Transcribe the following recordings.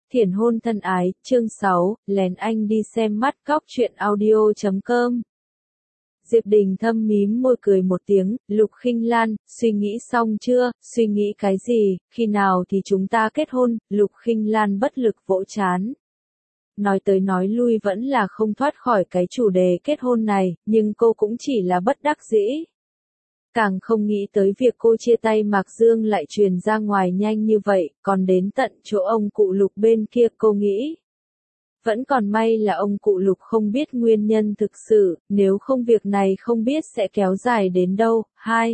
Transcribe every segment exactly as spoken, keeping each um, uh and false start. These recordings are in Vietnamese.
Thiển hôn thân ái, chương sáu, lén anh đi xem mắt. Cóc truyện audio chấm com. Diệp Đình thâm mím môi cười một tiếng, Lục Khinh Lan, suy nghĩ xong chưa, suy nghĩ cái gì, khi nào thì chúng ta kết hôn, Lục Khinh Lan bất lực vỗ trán. Nói tới nói lui vẫn là không thoát khỏi cái chủ đề kết hôn này, nhưng cô cũng chỉ là bất đắc dĩ. Càng không nghĩ tới việc cô chia tay Mạc Dương lại truyền ra ngoài nhanh như vậy, còn đến tận chỗ ông cụ Lục bên kia cô nghĩ. Vẫn còn may là ông cụ Lục không biết nguyên nhân thực sự, nếu không việc này không biết sẽ kéo dài đến đâu. Hai.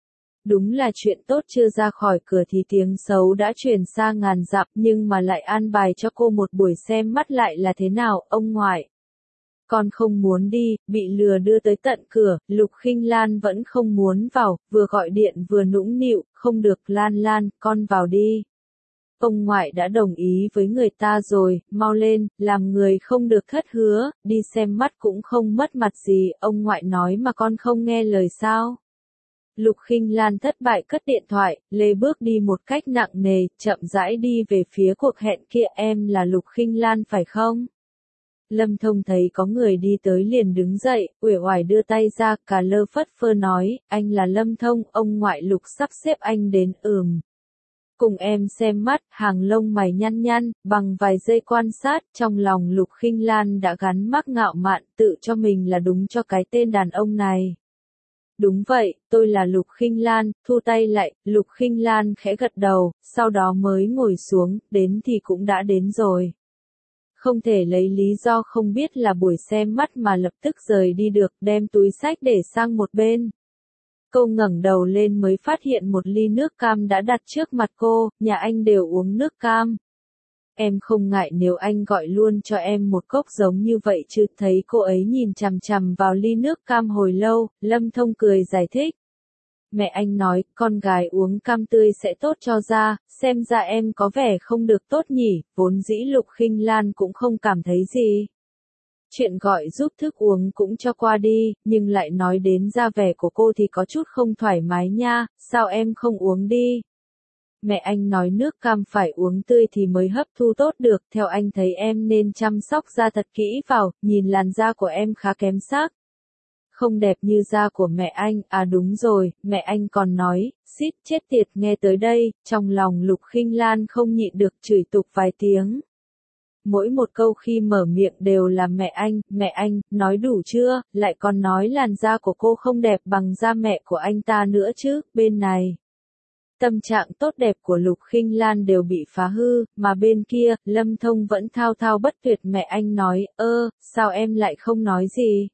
Đúng là chuyện tốt chưa ra khỏi cửa thì tiếng xấu đã truyền xa ngàn dặm, nhưng mà lại an bài cho cô một buổi xem mắt lại là thế nào, ông ngoại. Con không muốn đi, bị lừa đưa tới tận cửa, Lục Khinh Lan vẫn không muốn vào, vừa gọi điện vừa nũng nịu, không được Lan Lan, con vào đi. Ông ngoại đã đồng ý với người ta rồi, mau lên, làm người không được thất hứa, đi xem mắt cũng không mất mặt gì, ông ngoại nói mà con không nghe lời sao. Lục Khinh Lan thất bại cất điện thoại, lê bước đi một cách nặng nề, chậm rãi đi về phía cuộc hẹn kia. Em là Lục Khinh Lan phải không? Lâm Thông thấy có người đi tới liền đứng dậy, uể oải đưa tay ra, cà lơ phất phơ nói, anh là Lâm Thông, ông ngoại Lục sắp xếp anh đến. Ừm. Cùng em xem mắt, hàng lông mày nhăn nhăn, bằng vài giây quan sát, trong lòng Lục Khinh Lan đã gắn mác ngạo mạn, tự cho mình là đúng cho cái tên đàn ông này. Đúng vậy, tôi là Lục Khinh Lan, thu tay lại, Lục Khinh Lan khẽ gật đầu, sau đó mới ngồi xuống, đến thì cũng đã đến rồi. Không thể lấy lý do không biết là buổi xem mắt mà lập tức rời đi được, đem túi xách để sang một bên. Cô ngẩng đầu lên mới phát hiện một ly nước cam đã đặt trước mặt cô, nhà anh đều uống nước cam. Em không ngại nếu anh gọi luôn cho em một cốc giống như vậy chứ. Thấy cô ấy nhìn chằm chằm vào ly nước cam hồi lâu, Lâm Thông cười giải thích. Mẹ anh nói, con gái uống cam tươi sẽ tốt cho da, xem ra em có vẻ không được tốt nhỉ, vốn dĩ Lục Khinh Lan cũng không cảm thấy gì. Chuyện gọi giúp thức uống cũng cho qua đi, nhưng lại nói đến da vẻ của cô thì có chút không thoải mái nha, sao em không uống đi? Mẹ anh nói nước cam phải uống tươi thì mới hấp thu tốt được, theo anh thấy em nên chăm sóc da thật kỹ vào, nhìn làn da của em khá kém sắc. Không đẹp như da của mẹ anh, à đúng rồi, mẹ anh còn nói, xít chết tiệt. Nghe tới đây, trong lòng Lục Khinh Lan không nhịn được chửi tục vài tiếng. Mỗi một câu khi mở miệng đều là mẹ anh, mẹ anh, nói đủ chưa, lại còn nói làn da của cô không đẹp bằng da mẹ của anh ta nữa chứ. Bên này, tâm trạng tốt đẹp của Lục Khinh Lan đều bị phá hư, mà bên kia, Lâm Thông vẫn thao thao bất tuyệt. Mẹ anh nói, ơ, sao em lại không nói gì?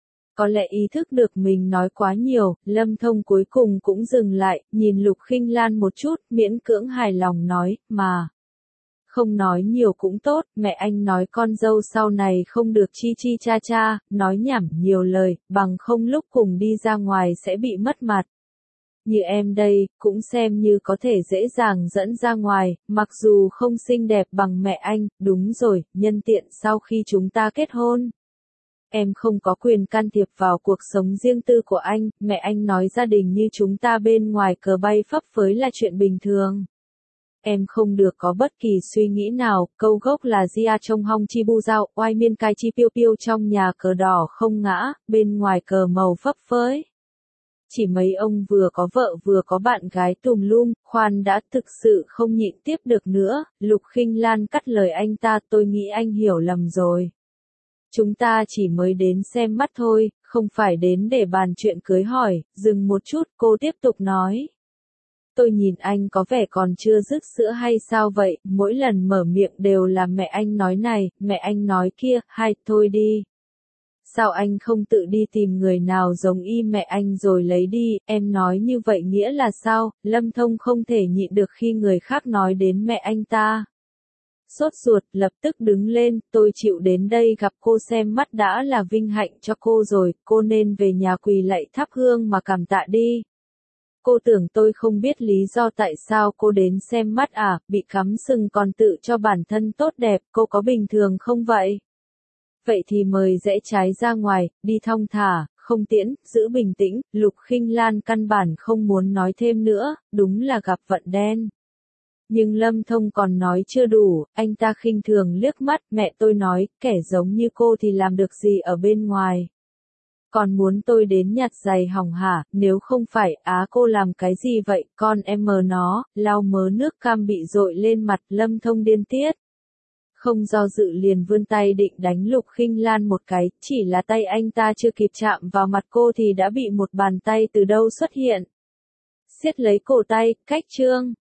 Có lẽ ý thức được mình nói quá nhiều, Lâm Thông cuối cùng cũng dừng lại, nhìn Lục Khinh Lan một chút, miễn cưỡng hài lòng nói, mà. Không nói nhiều cũng tốt, mẹ anh nói con dâu sau này không được chi chi cha cha, nói nhảm nhiều lời, bằng không lúc cùng đi ra ngoài sẽ bị mất mặt. Như em đây, cũng xem như có thể dễ dàng dẫn ra ngoài, mặc dù không xinh đẹp bằng mẹ anh, đúng rồi, nhân tiện sau khi chúng ta kết hôn. Em không có quyền can thiệp vào cuộc sống riêng tư của anh, mẹ anh nói gia đình như chúng ta bên ngoài cờ bay phấp phới là chuyện bình thường. Em không được có bất kỳ suy nghĩ nào, câu gốc là Jia trong hong chi bu giao, oai miên cai chi piêu piêu trong nhà cờ đỏ không ngã, bên ngoài cờ màu phấp phới. Chỉ mấy ông vừa có vợ vừa có bạn gái tùm lum, khoan đã, thực sự không nhịn tiếp được nữa. Lục Khinh Lan cắt lời anh ta, tôi nghĩ anh hiểu lầm rồi. Chúng ta chỉ mới đến xem mắt thôi, không phải đến để bàn chuyện cưới hỏi. Dừng một chút, cô tiếp tục nói. Tôi nhìn anh có vẻ còn chưa dứt sữa hay sao vậy, mỗi lần mở miệng đều là mẹ anh nói này, mẹ anh nói kia, hay, thôi đi. Sao anh không tự đi tìm người nào giống y mẹ anh rồi lấy đi, em nói như vậy nghĩa là sao? Lâm Thông không thể nhịn được khi người khác nói đến mẹ anh ta. Sốt ruột, lập tức đứng lên, tôi chịu đến đây gặp cô xem mắt đã là vinh hạnh cho cô rồi, cô nên về nhà quỳ lạy thắp hương mà cảm tạ đi. Cô tưởng tôi không biết lý do tại sao cô đến xem mắt à, bị cắm sừng còn tự cho bản thân tốt đẹp, cô có bình thường không vậy? Vậy thì mời rẽ trái ra ngoài, đi thong thả, không tiễn, giữ bình tĩnh. Lục Khinh Lan căn bản không muốn nói thêm nữa, đúng là gặp vận đen. Nhưng Lâm Thông còn nói chưa đủ, anh ta khinh thường liếc mắt, mẹ tôi nói, kẻ giống như cô thì làm được gì ở bên ngoài. Còn muốn tôi đến nhặt giày hỏng hả, nếu không phải, á cô làm cái gì vậy, con em mờ nó, lau mớ nước cam bị dội lên mặt, Lâm Thông điên tiết. Không do dự liền vươn tay định đánh Lục Khinh Lan một cái, chỉ là tay anh ta chưa kịp chạm vào mặt cô thì đã bị một bàn tay từ đâu xuất hiện. Siết lấy cổ tay, cách trương.